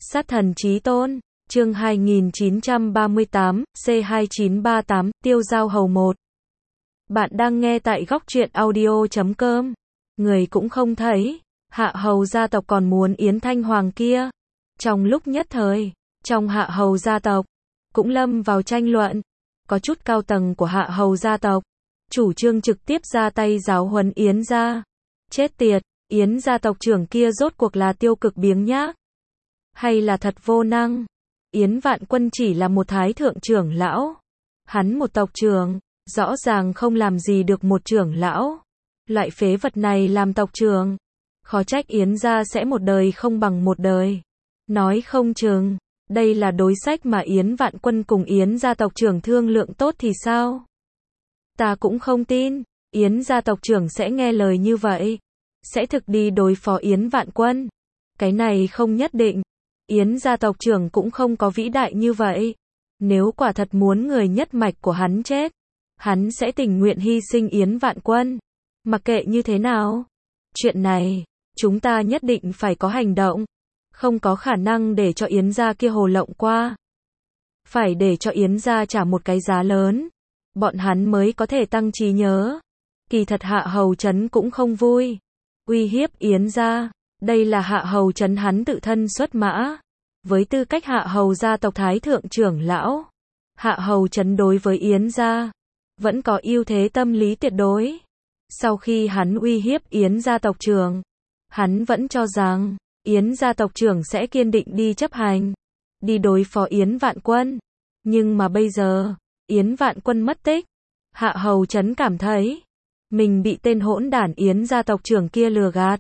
Sát thần chí tôn, chương 2938, C2938, tiêu giao hầu 1. Bạn đang nghe tại góc truyện audio.com. Người cũng không thấy, hạ hầu gia tộc còn muốn Yến Thanh Hoàng kia. Trong lúc nhất thời, trong hạ hầu gia tộc, cũng lâm vào tranh luận. Có chút cao tầng của hạ hầu gia tộc, chủ trương trực tiếp ra tay giáo huấn Yến gia. Chết tiệt, Yến gia tộc trưởng kia rốt cuộc là tiêu cực biếng nhác, hay là thật vô năng? Yến Vạn Quân chỉ là một thái thượng trưởng lão. Hắn một tộc trưởng, rõ ràng không làm gì được một trưởng lão. Loại phế vật này làm tộc trưởng. Khó trách Yến gia sẽ một đời không bằng một đời. Nói không chừng, đây là đối sách mà Yến Vạn Quân cùng Yến gia tộc trưởng thương lượng tốt thì sao? Ta cũng không tin, Yến gia tộc trưởng sẽ nghe lời như vậy. Sẽ thực đi đối phó Yến Vạn Quân. Cái này không nhất định. Yến gia tộc trưởng cũng không có vĩ đại như vậy. Nếu quả thật muốn người nhất mạch của hắn chết, hắn sẽ tình nguyện hy sinh Yến Vạn Quân. Mặc kệ như thế nào, chuyện này, chúng ta nhất định phải có hành động. Không có khả năng để cho Yến gia kia hồ lộng qua. Phải để cho Yến gia trả một cái giá lớn, bọn hắn mới có thể tăng trí nhớ. Kỳ thật hạ hầu trấn cũng không vui. Uy hiếp Yến gia. Đây là hạ hầu trấn hắn tự thân xuất mã. Với tư cách hạ hầu gia tộc thái thượng trưởng lão, hạ hầu trấn đối với Yến gia vẫn có ưu thế tâm lý tuyệt đối. Sau khi hắn uy hiếp Yến gia tộc trưởng, hắn vẫn cho rằng Yến gia tộc trưởng sẽ kiên định đi chấp hành, đi đối phó Yến Vạn Quân. Nhưng mà bây giờ, Yến Vạn Quân mất tích, hạ hầu trấn cảm thấy mình bị tên hỗn đản Yến gia tộc trưởng kia lừa gạt.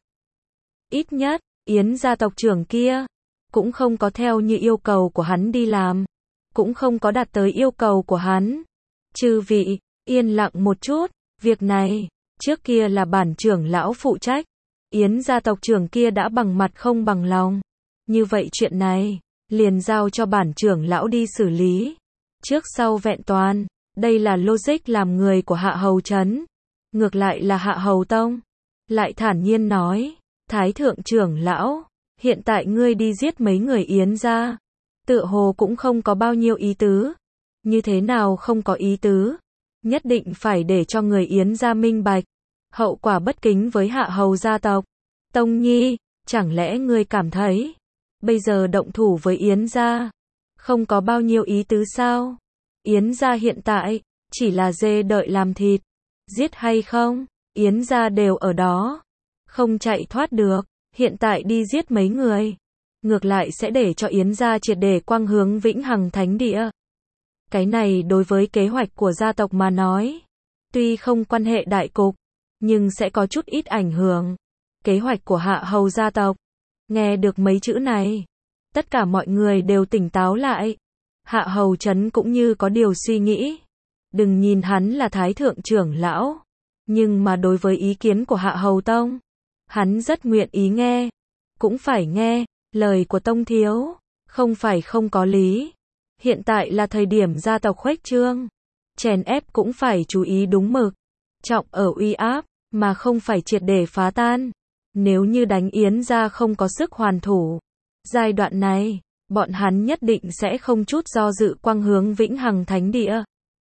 Ít nhất, Yến gia tộc trưởng kia cũng không có theo như yêu cầu của hắn đi làm, cũng không có đạt tới yêu cầu của hắn. Chư vị, yên lặng một chút, việc này, trước kia là bản trưởng lão phụ trách, Yến gia tộc trưởng kia đã bằng mặt không bằng lòng. Như vậy chuyện này, liền giao cho bản trưởng lão đi xử lý. Trước sau vẹn toàn, đây là logic làm người của hạ hầu trấn. Ngược lại là hạ hầu tông, lại thản nhiên nói, thái thượng trưởng lão, hiện tại ngươi đi giết mấy người Yến gia, tựa hồ cũng không có bao nhiêu ý tứ. Như thế nào không có ý tứ? Nhất định phải để cho người Yến gia minh bạch hậu quả bất kính với hạ hầu gia tộc. Tông Nhi, chẳng lẽ ngươi cảm thấy bây giờ động thủ với Yến gia không có bao nhiêu ý tứ sao? Yến gia hiện tại chỉ là dê đợi làm thịt, giết hay không, Yến gia đều ở đó, không chạy thoát được. Hiện tại đi giết mấy người, ngược lại sẽ để cho Yến gia triệt để quang hướng vĩnh hằng thánh địa. Cái này đối với kế hoạch của gia tộc mà nói, tuy không quan hệ đại cục, nhưng sẽ có chút ít ảnh hưởng. Kế hoạch của hạ hầu gia tộc. Nghe được mấy chữ này, tất cả mọi người đều tỉnh táo lại. Hạ hầu trấn cũng như có điều suy nghĩ. Đừng nhìn hắn là thái thượng trưởng lão, nhưng mà đối với ý kiến của hạ hầu tông, hắn rất nguyện ý nghe. Cũng phải nghe, lời của tông thiếu, không phải không có lý. Hiện tại là thời điểm gia tộc khuếch trương, chèn ép cũng phải chú ý đúng mực, trọng ở uy áp, mà không phải triệt để phá tan. Nếu như đánh Yến gia không có sức hoàn thủ, giai đoạn này, bọn hắn nhất định sẽ không chút do dự quang hướng vĩnh hằng thánh địa.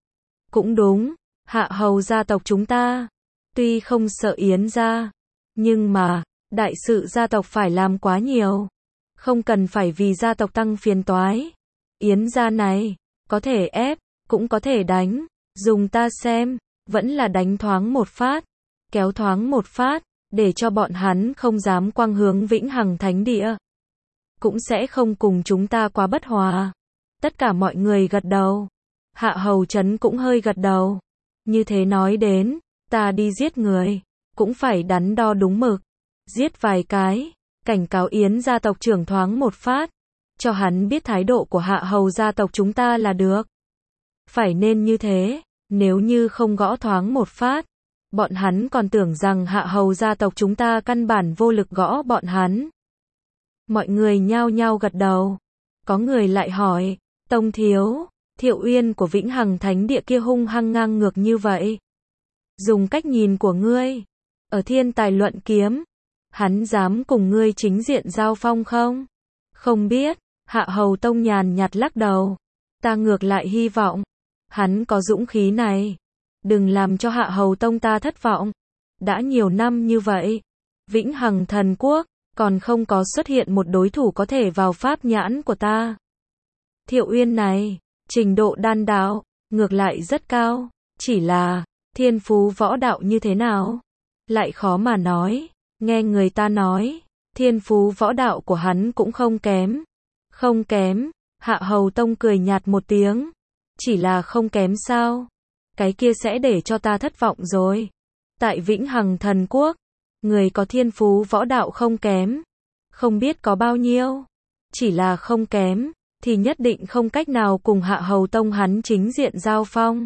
Cũng đúng, hạ hầu gia tộc chúng ta, tuy không sợ Yến gia, nhưng mà, đại sự gia tộc phải làm quá nhiều. Không cần phải vì gia tộc tăng phiền toái. Yến gia này, có thể ép, cũng có thể đánh. Dùng ta xem, vẫn là đánh thoáng một phát, kéo thoáng một phát, để cho bọn hắn không dám quang hướng vĩnh hằng thánh địa. Cũng sẽ không cùng chúng ta quá bất hòa. Tất cả mọi người gật đầu. Hạ hầu trấn cũng hơi gật đầu. Như thế nói đến, ta đi giết người, cũng phải đắn đo đúng mực. Giết vài cái, cảnh cáo Yến gia tộc trưởng thoáng một phát, cho hắn biết thái độ của hạ hầu gia tộc chúng ta là được. Phải nên như thế, nếu như không gõ thoáng một phát, bọn hắn còn tưởng rằng hạ hầu gia tộc chúng ta căn bản vô lực gõ bọn hắn. Mọi người nhao nhao gật đầu. Có người lại hỏi, tông thiếu, Thiệu Uyên của vĩnh hằng thánh địa kia hung hăng ngang ngược như vậy. Dùng cách nhìn của ngươi, ở thiên tài luận kiếm, hắn dám cùng ngươi chính diện giao phong không? Không biết, Hạ Hầu Tông nhàn nhạt lắc đầu. Ta ngược lại hy vọng, hắn có dũng khí này. Đừng làm cho Hạ Hầu Tông ta thất vọng. Đã nhiều năm như vậy, Vĩnh Hằng Thần Quốc, còn không có xuất hiện một đối thủ có thể vào pháp nhãn của ta. Thiệu Uyên này, trình độ đan đạo, ngược lại rất cao. Chỉ là, thiên phú võ đạo như thế nào? Lại khó mà nói. Nghe người ta nói, thiên phú võ đạo của hắn cũng không kém. Không kém, Hạ Hầu Tông cười nhạt một tiếng. Chỉ là không kém sao? Cái kia sẽ để cho ta thất vọng rồi. Tại Vĩnh Hằng Thần Quốc, người có thiên phú võ đạo không kém. Không biết có bao nhiêu. Chỉ là không kém, thì nhất định không cách nào cùng Hạ Hầu Tông hắn chính diện giao phong.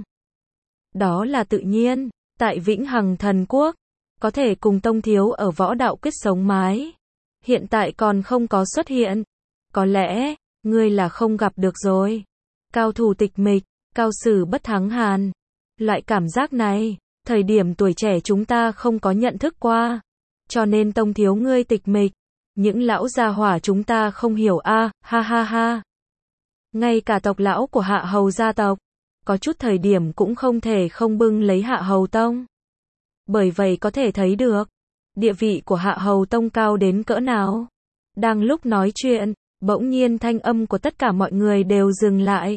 Đó là tự nhiên, tại Vĩnh Hằng Thần Quốc, có thể cùng Tông thiếu ở võ đạo quyết sống mái. Hiện tại còn không có xuất hiện. Có lẽ, ngươi là không gặp được rồi. Cao thủ tịch mịch, cao sử bất thắng hàn. Loại cảm giác này, thời điểm tuổi trẻ chúng ta không có nhận thức qua. Cho nên Tông thiếu ngươi tịch mịch. Những lão gia hỏa chúng ta không hiểu a, ha ha ha. Ngay cả tộc lão của Hạ Hầu gia tộc, có chút thời điểm cũng không thể không bưng lấy Hạ Hầu Tông. Bởi vậy có thể thấy được, địa vị của Hạ Hầu Tông cao đến cỡ nào. Đang lúc nói chuyện, bỗng nhiên thanh âm của tất cả mọi người đều dừng lại.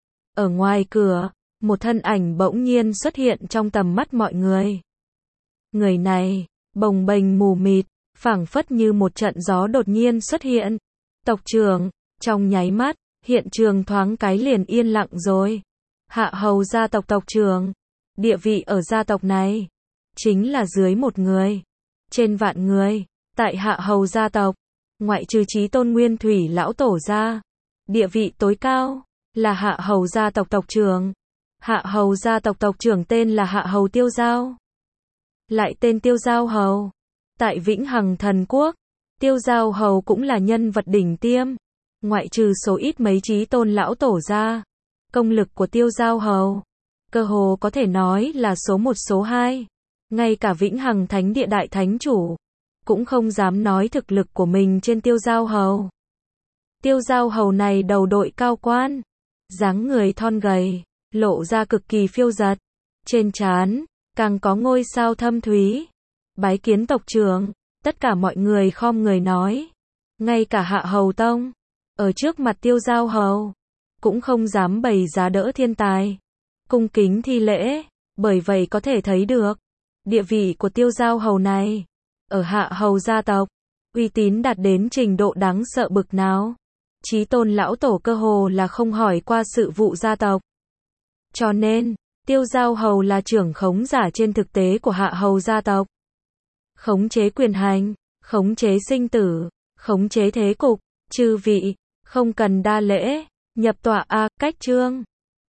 Ở ngoài cửa, một thân ảnh bỗng nhiên xuất hiện trong tầm mắt mọi người. Người này, bồng bềnh mù mịt, phảng phất như một trận gió đột nhiên xuất hiện. Tộc trưởng, trong nháy mắt, hiện trường thoáng cái liền yên lặng rồi. Hạ Hầu gia tộc tộc trưởng, địa vị ở gia tộc này, chính là dưới một người, trên vạn người. Tại Hạ Hầu gia tộc, ngoại trừ Chí Tôn Nguyên Thủy lão tổ ra, địa vị tối cao là Hạ Hầu gia tộc tộc trưởng. Hạ Hầu gia tộc tộc trưởng tên là Hạ Hầu Tiêu Giao, lại tên Tiêu Giao Hầu. Tại Vĩnh Hằng Thần Quốc, Tiêu Giao Hầu cũng là nhân vật đỉnh tiêm, ngoại trừ số ít mấy Chí Tôn lão tổ ra, công lực của Tiêu Giao Hầu cơ hồ có thể nói là số 1 số 2. Ngay cả Vĩnh Hằng Thánh Địa đại thánh chủ cũng không dám nói thực lực của mình trên Tiêu Giao Hầu. Tiêu Giao Hầu này đầu đội cao quan, dáng người thon gầy, lộ ra cực kỳ phiêu dật. Trên trán càng có ngôi sao thâm thúy. Bái kiến tộc trưởng, tất cả mọi người khom người nói. Ngay cả Hạ Hầu Tông, ở trước mặt Tiêu Giao Hầu, cũng không dám bày giá đỡ thiên tài. Cung kính thi lễ, bởi vậy có thể thấy được, địa vị của Tiêu Giao Hầu này, ở Hạ Hầu gia tộc, uy tín đạt đến trình độ đáng sợ bực nào. Chí Tôn lão tổ cơ hồ là không hỏi qua sự vụ gia tộc. Cho nên, Tiêu Giao Hầu là trưởng khống giả trên thực tế của Hạ Hầu gia tộc. Khống chế quyền hành, khống chế sinh tử, khống chế thế cục. Chư vị, không cần đa lễ, nhập tọa a, cách trương.